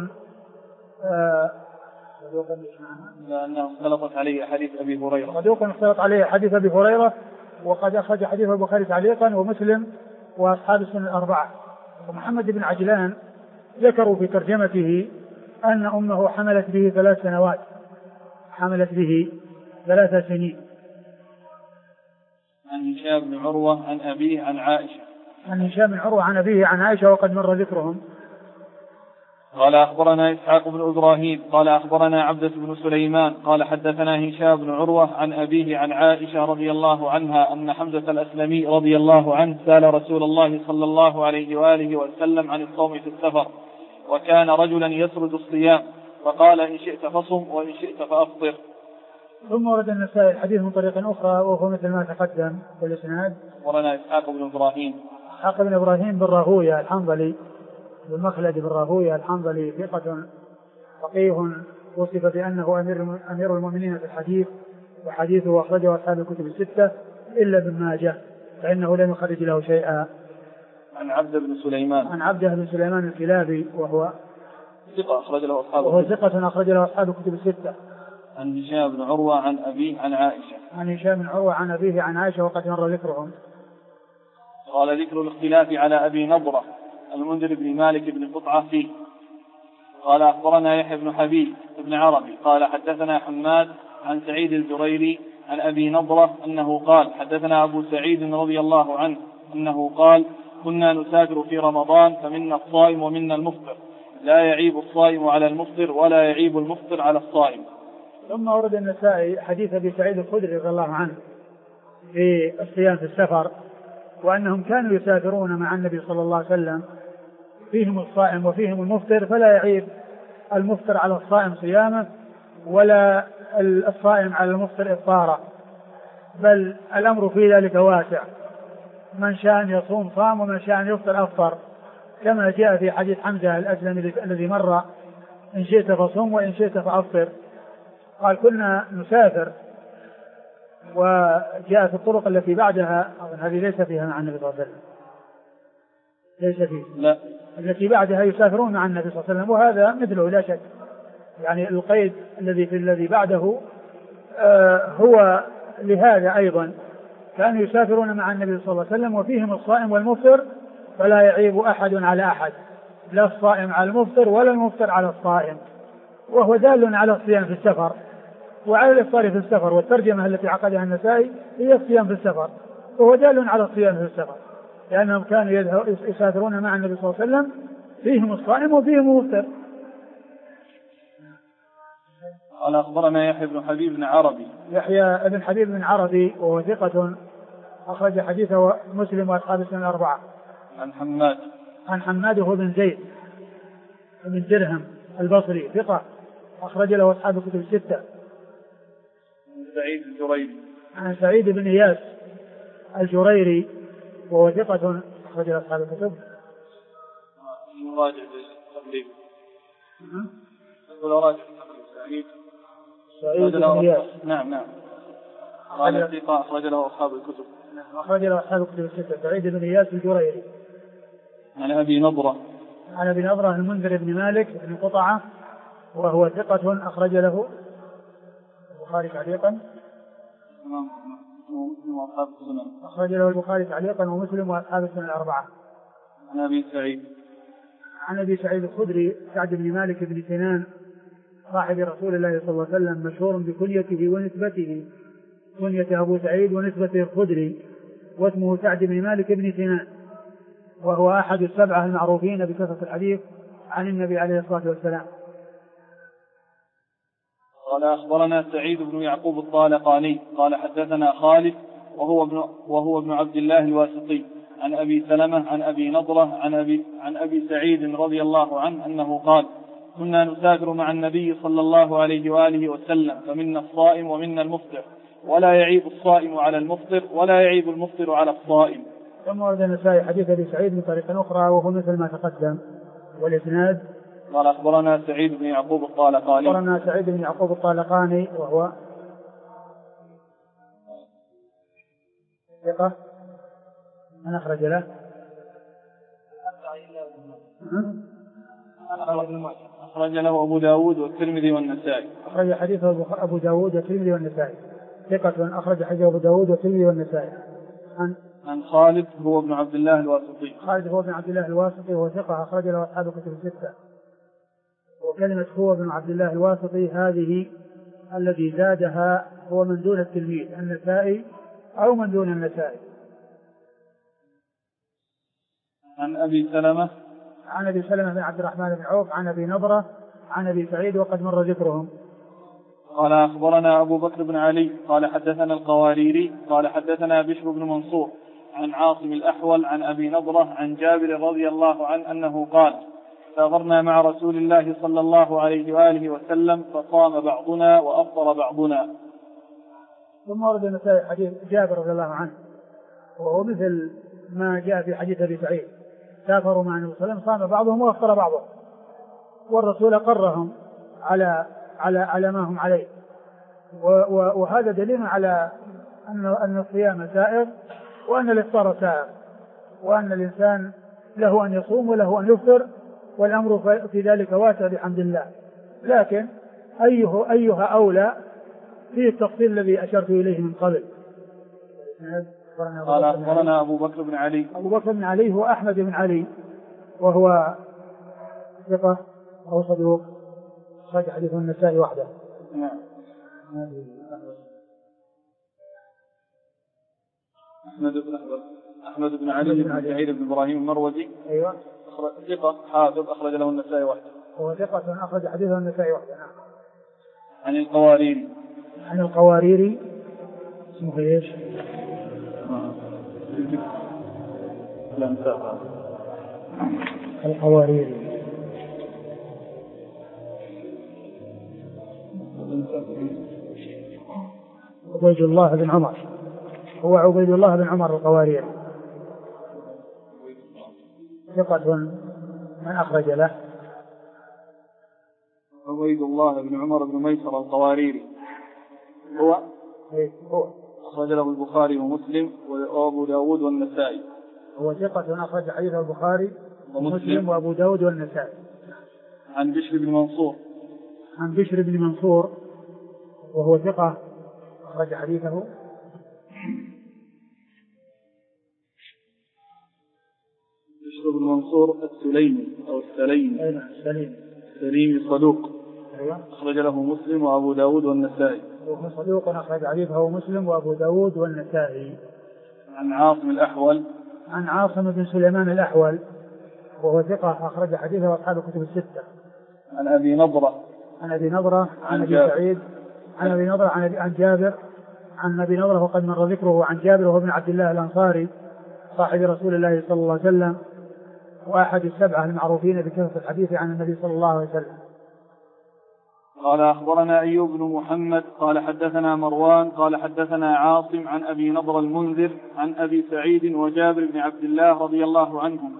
لأنه اختلطت عليه حديث أبي هريرة. صدوق اختلط عليه حديث أبي هريرة، وقد أخرج حديث البخاري تعليقا ومسلم وأصحاب السنة الأربعة. ومحمد بن عجلان ذكروا في ترجمته أن أمه حملت به 3 سنوات، حملت به 3 سنين. عن هشام بن عروة عن أبيه عن عائشة. عن هشام بن عروة عن أبيه عن عائشة وقد مر ذكرهم. قال أخبرنا إسحاق بن إبراهيم قال أخبرنا عبدة بن سليمان قال حدثنا هشام بن عروة عن أبيه عن عائشة رضي الله عنها أن حمزة الأسلمي رضي الله عنه سأل رسول الله صلى الله عليه وآله وسلم عن الصوم في السفر، وكان رجلا يسرد الصيام، فقال إن شئت فصم وإن شئت فأفطر. ثم ورد النسائي الحديث من طريق أخرى وهو مثل ما تقدم والإسناد. ورنا إسحاق بن إبراهيم بن راهويه الحنظلي والمخلد بن راهويه الحنظلي، ثقة فقيه وصف بأنه أمير المؤمنين في الحديث، وحديثه أخرجه أصحاب الكتب الستة إلا ابن ماجه فإنه لم يخرج له شيئا. عن عبده بن سليمان الكلابي وهو ثقة أخرج له أصحاب وهو ثقة أخرج له أصحاب الكتب الستة. عن هشام بن عروة عن أبيه عن عائشة. عن هشام بن عروة عن أبيه عن عائشة وقد مر ذكرهم. قال ذكر الاختلاف على أبي نضرة المنذر بن مالك بن قطعة فيه. قال أخبرنا يحيى بن حبيب بن عربي قال حدثنا حماد عن سعيد الجريري عن أبي نضرة أنه قال حدثنا أبو سعيد رضي الله عنه أنه قال كنا نسافر في رمضان فمنا الصائم ومنا المفطر لا يعيب الصائم على المفطر ولا يعيب المفطر على الصائم. ثم ورد النسائي حديث أبي سعيد الخدري رضي الله عنه في الصيام في السفر وأنهم كانوا يسافرون مع النبي صلى الله عليه وسلم فيهم الصائم وفيهم المفطر فلا يعيب المفطر على الصائم صيامه ولا الصائم على المفطر إفطاره، بل الأمر في ذلك واسع، من شاء أن يصوم صام ومن شاء أن يفطر أفطر، كما جاء في حديث حمزة الأسلمي الذي مر إن شئت فصوم وإن شئت فأفطر. قال كنا نسافر وجاءت الطرق التي بعدها هذه ليس فيها مع النبي صلى الله عليه وسلم، ليس فيه لا. التي بعدها يسافرون مع النبي صلى الله عليه وسلم وهذا مثله لا شك، يعني القيد الذي بعده هو لهذا أيضا كانوا يسافرون مع النبي صلى الله عليه وسلم وفيهم الصائم والمفطر فلا يعيب أحد على أحد، لا الصائم على المفطر ولا المفطر على الصائم، وهو دال على الصيام في السفر وعلى الإفطار في السفر، والترجمة التي عقدها النسائي هي الصيام في السفر، وهو دال على الصيام في السفر لأنهم كانوا يسافرون مع النبي صلى الله عليه وسلم فيهم الصائم وفيهم المفطر. قال أخبرنا يحيى بن حبيب بن عربي. يحيى بن حبيب بن عربي وهو ثقة أخرج حديثه مسلم وأصحاب السنن الأربعة. عن حماد هو بن زيد بن درهم البصري ثقة أخرج له أصحاب الكتب الستة. سعيد الجريري. عن سعيد بن إياس الجريري وهو ثقة أخرج له أصحاب الكتب. مراجع التقريب. سعيد بن إياس. نعم. قال ثقة أخرج له أصحاب الكتب. أخرج له أصحاب الكتب الستة. سعيد بن إياس الجريري. عن أبي نضرة. عن أبي نضرة المنذر بن مالك بن قطعة وهو ثقة أخرج له البخاري تعليقا. أخرج له البخاري تعليقا ومسلم وأصحاب السنن الأربعة. عن أبي سعيد. عن أبي سعيد الخدري سعد بن مالك بن سنان صاحب رسول الله صلى الله عليه وسلم مشهور بكنيته ونسبته، كنية أبو سعيد ونسبته الخدري، واسمه سعد بن مالك بن سنان، وهو أحد السبعة المعروفين بكثرة الحديث عن النبي عليه الصلاة والسلام. قال أخبرنا سعيد بن يعقوب الطالقاني قال حدثنا خالد وهو ابن عبد الله الواسطي عن أبي سلمة عن أبي نضرة عن أبي سعيد رضي الله عنه أنه قال كنا نسافر مع النبي صلى الله عليه وآله وسلم فمنا الصائم ومنا المفطر ولا يعيب الصائم على المفطر ولا يعيب المفطر على الصائم. ثم ورد النسائي حديث أبي سعيد من طريق أخرى وهو مثل ما تقدم والإسناد. قال أخبرنا سعيد بن يعقوب الطالقاني. أخبرنا سعيد بن يعقوب الطالقاني وهو ثقة من أخرج له؟ أخرج له أبو داود والترمذي والنسائي. أخرج حديثه أبو داود والترمذي والنسائي. ثقة أخرج حديثه أبو داود والترمذي والنسائي. عن خالد هو ابن عبد الله الواسطي. خالد هو ابن عبد الله الواسطي وهو ثقة أخرج له أصحاب الكتب الستة. وكلمة هو ابن عبد الله الواسطي هذه الذي زادها هو من دون التلميذ النسائي أو من دون النسائي. عن أبي سلمة. عن أبي سلمة بن عبد الرحمن بن عوف عن أبي نضرة عن أبي سعيد وقد مر ذكرهم. قال أخبرنا أبو بكر بن علي قال حدثنا القواريري قال حدثنا بشر بن منصور عن عاصم الأحول عن أبي نضرة عن جابر رضي الله عنه أنه قال سافرنا مع رسول الله صلى الله عليه وآله وسلم فصام بعضنا وأفطر بعضنا. ثم ورد النسائي حديث جابر رضي الله عنه وهو مثل ما جاء في حديث أبي سعيد سافروا مع النبي صلى الله عليه وسلم صام بعضهم وأفطر بعضهم والرسول قرهم على ما هم عليه، وهذا دليل على أن الصيام سائر وأن الإفطار سائر وأن الإنسان له أن يصوم وله أن يفطر والأمر في ذلك واسع بحمد الله، لكن أيها أولى في التفصيل الذي أشرت إليه من قبل. قال أخبرنا أبو بكر بن علي. أبو بكر بن علي هو أحمد بن علي، وهو ثقة أو صدوق، صحيح حديث النسائي وحده. نعم. أحمد بن علي بن سعيد بن إبراهيم المروزي. أيوة. ثقة حافظ أخرج له النسائي وحده. هو ثقة أخرج حديثه النسائي وحده. نعم. عن القواريري. عن القواريري اسمه ايش؟ لا انتهى. القواريري عبيد الله بن عمر، هو عبيد الله بن عمر القواريري، ثقة من أخرج له. عبيد الله بن عمر بن ميسر القواريري هو أخرج له البخاري ومسلم وأبو داود والنسائي. هو ثقة أخرج حديث البخاري ومسلم وأبو داود والنسائي. عن بشر بن منصور. عن بشر بن منصور وهو ثقة أخرج حديثه. بشر بن منصور السليمي أو السليمي. السليمي صدوق. أخرج له مسلم وأبو داود والنسائي. وهو صدوق أخرج حديثه مسلم وأبو داود والنسائي. عن عاصم الأحول. عن عاصم بن سليمان الأحول وهو ثقة أخرج حديثه أصحاب الكتب الستة. عن أبي نضرة. عن أبي نضرة عن أبي سعيد. عن أبي نضرة عن جابر. عن أبي نضرة وقد مر ذكره. عن جابر وهو ابن عبد الله الأنصاري صاحب رسول الله صلى الله عليه وسلم، وأحد السبعة المعروفين بكثرة الحديث عن النبي صلى الله عليه وسلم. قال أخبرنا أيوب بن محمد قال حدثنا مروان قال حدثنا عاصم عن أبي نضر المنذر عن أبي سعيد وجابر بن عبد الله رضي الله عنهم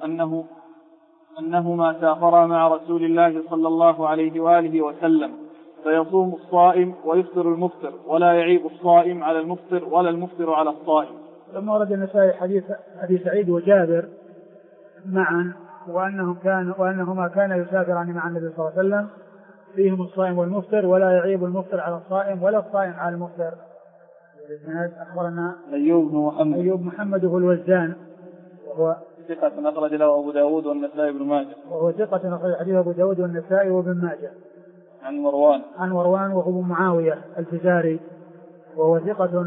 أنهما سافرا مع رسول الله صلى الله عليه وآله وسلم، فيصوم الصائم ويفطر المفطر، ولا يعيب الصائم على المفطر ولا المفطر على الصائم. لما ورد النسائي حديث أبي سعيد وجابر معا وأنهما كانا يسافران مع النبي صلى الله عليه وسلم، فيهم الصائم والمفطر، ولا يعيب المفطر على الصائم ولا الصائم على المفطر. أخبرنا أيوب محمد هو الوزان وهو ثقة أخرج له أبو داود والنسائي بن ماجه. وهو ثقة أخرج حديث أبو داود والنسائي وابن ماجه. عن مروان وهو معاوية الفزاري وهو ثقة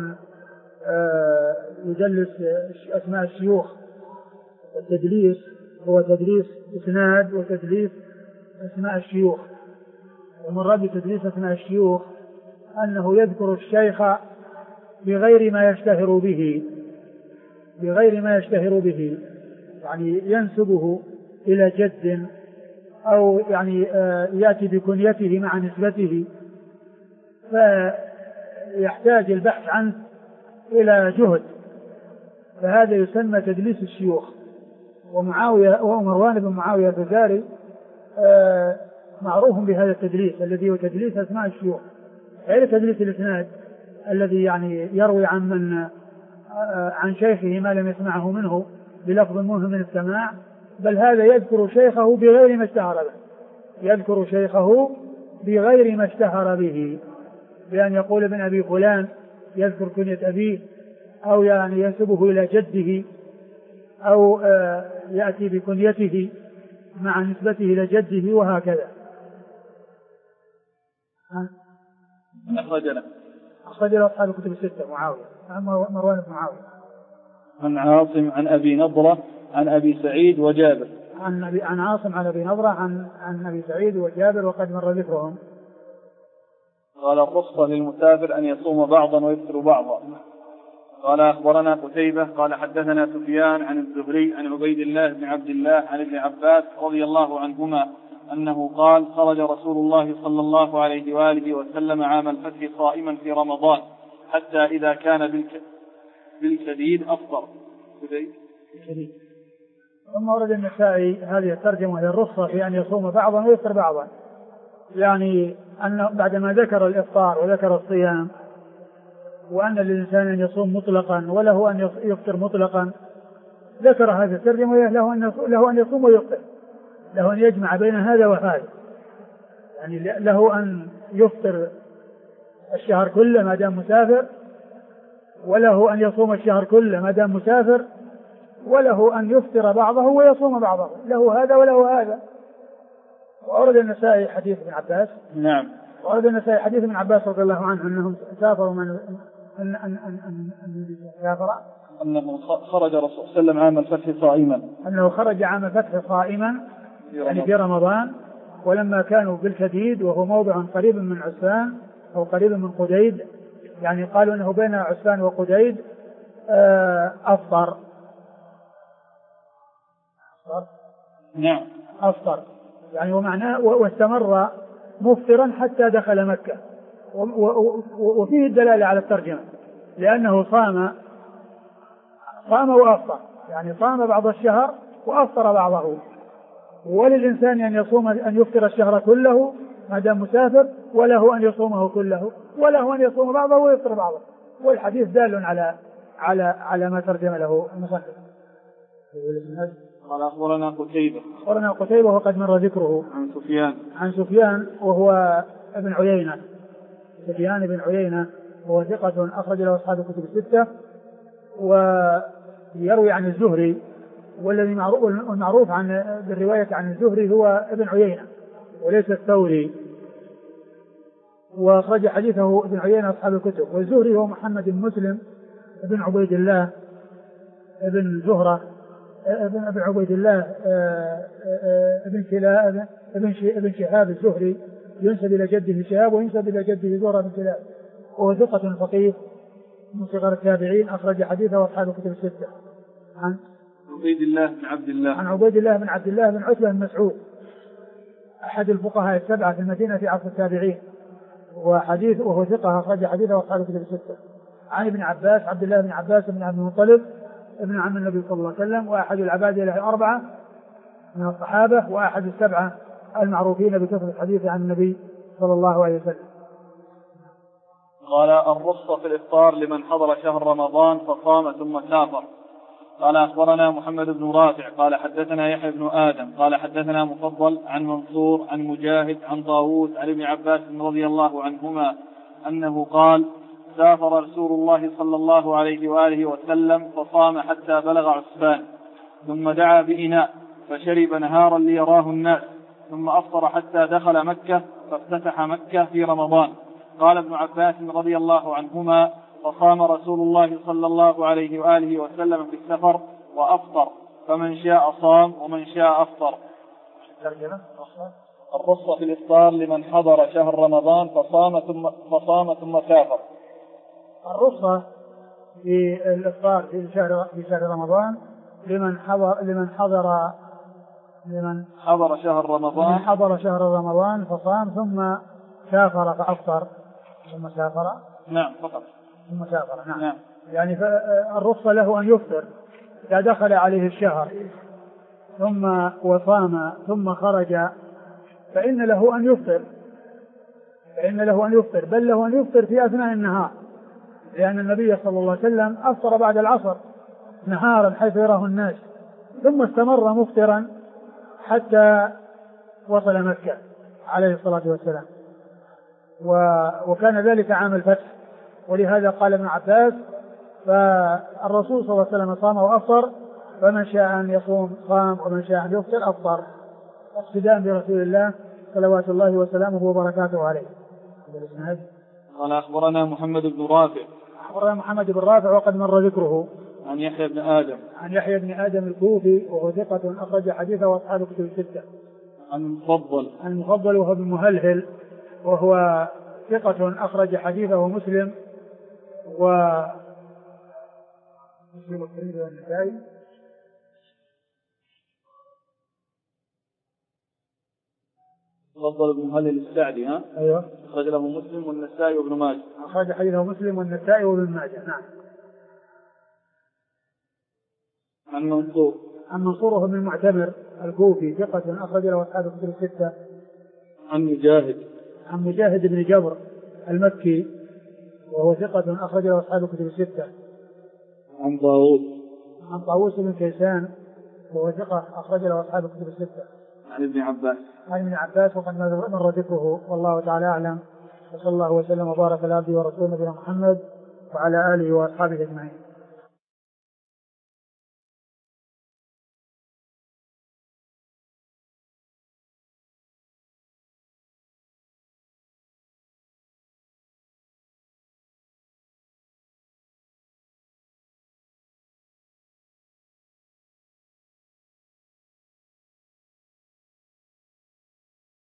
يدلس أسماء الشيوخ. التدليس هو تدليس إسناد وتدليس أسماء الشيوخ. ومن رد تدليس أسماء الشيوخ أنه يذكر الشيخ بغير ما يشتهر به، يعني ينسبه إلى جد، أو يعني يأتي بكنيته مع نسبته، فيحتاج البحث عنه إلى جهد، فهذا يسمى تدليس الشيوخ. ومروان بن معاوية الفزاري معروف بهذا التدليس الذي هو تدليس أسماء الشيوخ، غير تدليس الإسناد الذي يعني يروي عن شيخه ما لم يسمعه منه بلفظ منه من السماع، بل هذا يذكر شيخه بغير ما اشتهر به، بأن يقول ابن أبي فلان يذكر كنية أبيه، أو يعني ينسبه إلى جده، أو يأتي بكنيته مع نسبته إلى جده، وهكذا. أخرج له أصحاب الكتب الستة. مروان بن معاوية. عن عاصم عن أبي نضرة عن أبي سعيد وجابر. عن عاصم عن أبي نضرة عن أبي سعيد وجابر وقد مر ذكرهم. قال الرخصة للمسافر أن يصوم بعضا ويفطر بعضا. قال أخبرنا قتيبة قال حدثنا سفيان عن الزهري عن عبيد الله بن عبد الله عن ابن عباس رضي الله عنهما أنه قال خرج رسول الله صلى الله عليه وآله وسلم عام الفتح صائما في رمضان حتى إذا كان بالشديد أفطر. ثم ورد النسائي هذه الترجمة وهي الرخصة في أن يصوم بعضا ويفطر بعضا، يعني أن بعدما ذكر الإفطار وذكر الصيام وأن للإنسان أن يصوم مطلقا وله أن يفطر مطلقا، ذكر هذه الترجمة له أن يصوم ويفطر، له أن يجمع بين هذا وهذا، يعني له أن يفطر الشهر كله ما دام مسافر، وله أن يصوم الشهر كله ما دام مسافر، وله أن يفطر بعضه ويصوم بعضه، له هذا وله هذا. وأورد النسائي حديث ابن عباس. نعم. وأورد النسائي حديث ابن عباس رضي الله عنه أنهم سافروا من أنه خرج الرسول صلى الله عليه وسلم عام الفتح صائما. أنه خرج عام الفتح صائما يعني في رمضان، ولما كانوا بالكديد وهو موضع قريب من عسفان أو قريب من قديد، يعني قالوا أنه بين عسفان وقديد، أفطر. نعم. أفطر يعني ومعناه واستمر مفطرا حتى دخل مكة. وفيه الدلالة على الترجمة، لأنه صام وأفطر، يعني صام بعض الشهر وأفطر بعضه. وللإنسان أن يفطر الشهر كله ما دام مسافر، وله أن يصومه كله، وله أن يصوم بعضه ويفطر بعضه. والحديث دال على ما ترجم له المصنف. قال أخبرنا قتيبة. أخبرنا قتيبة وقد مر ذكره. عن سفيان وهو ابن عيينة. سفيان بن عيينة وهو ثقة أخرج له أصحاب الكتب الستة، ويروي عن الزهري، والذي المعروف بالرواية عن الزهري هو ابن عيينة وليس الثوري، وأخرج حديثه ابن عيينة أصحاب الكتب. والزهري هو محمد بن مسلم ابن عبيد الله ابن زهرة ابن عبيد الله ابن شهاب الزهري، ينسب إلى جده شهاب وينسب إلى جده زهرة بن كلاب، وهو ثقة فقيه من صغار التابعين، أخرج حديثه أصحاب الكتب الستة. عن عبيد الله بن عبد الله. عن عبيد الله بن عبد الله بن عتبة بن مسعود، أحد الفقهاء السبعة في المدينة في عصر التابعين، وهو ثقة أخرج حديثه أصحاب الكتب الستة. عن ابن عباس عبد الله بن عباس بن عبد المطلب ابن عم النبي صلى الله عليه وسلم، وأحد العبادة له 4 من الصحابة، وأحد السبعة المعروفين بكثرة الحديث عن النبي صلى الله عليه وسلم. قال الرخصة في الإفطار لمن حضر شهر رمضان فصام ثم سافر. قال أخبرنا محمد بن رافع قال حدثنا يحيى بن آدم قال حدثنا مفضل عن منصور عن مجاهد عن طاووس عن ابن عباس رضي الله عنهما أنه قال سافر رسول الله صلى الله عليه وآله وسلم فصام حتى بلغ عسفان، ثم دعا بإناء فشرب نهارا ليراه الناس، ثم أفطر حتى دخل مكة فافتتح مكة في رمضان. قال ابن عباس رضي الله عنهما فصام رسول الله صلى الله عليه وآله وسلم في السفر وأفطر، فمن شاء صام ومن شاء أفطر. الرخصة في الإفطار لمن حضر شهر رمضان فصام ثم سافر. الرخصة في الإفطار في شهر رمضان لمن حضر شهر رمضان فصام ثم سافر فأفطر ثم سافر. نعم فقط. ثم سافر. نعم. يعني الرخصة له أن يفطر إذا دخل عليه الشهر ثم وصام ثم خرج، فإن له أن يفطر، بل له أن يفطر في أثناء النهار، لأن النبي صلى الله عليه وسلم أفطر بعد العصر نهارا حيث يراه الناس، ثم استمر مفطرا حتى وصل مكة عليه الصلاة والسلام، وكان ذلك عام الفتح. ولهذا قال ابن عباس فالرسول صلى الله عليه وسلم صام وأفطر، فمن شاء أن يصوم صام ومن شاء أن يفطر أفطر، اقتداء برسول الله صلوات الله وسلامه وبركاته عليه. قال أخبرنا محمد بن رافع. أخبرنا محمد بن رافع وقد مر ذكره. عن يحيى بن آدم. عن يحيى بن آدم الكوفي وهو ثقة أخرج حديثه وأصحاب الكتب الستة. عن المفضل وهو ابن مهلهل وهو ثقة أخرج حديثه مسلم والترمذي والنسائي. مفضل بن مهلهل السعدي. ها؟ أيوه. أخرج له مسلم والنسائي وابن ماجه. أخرج حديثه مسلم والنسائي وابن ماجه. نعم. عن منصور وهو من معتمر الكوفي ثقة أخرج له أصحاب الكتب الستة. عن مجاهد بن جبر المكي وهو ثقة أخرج له أصحاب الكتب الستة. عن طاووس بن كيسان وهو ثقة أخرج له أصحاب الكتب الستة. عن ابن عباس. عن ابن عباس وقد مر ذكره والله تعالى أعلم. وصلى الله وسلم وبارك على عبده ورسوله نبينا محمد وعلى آله وأصحابه أجمعين.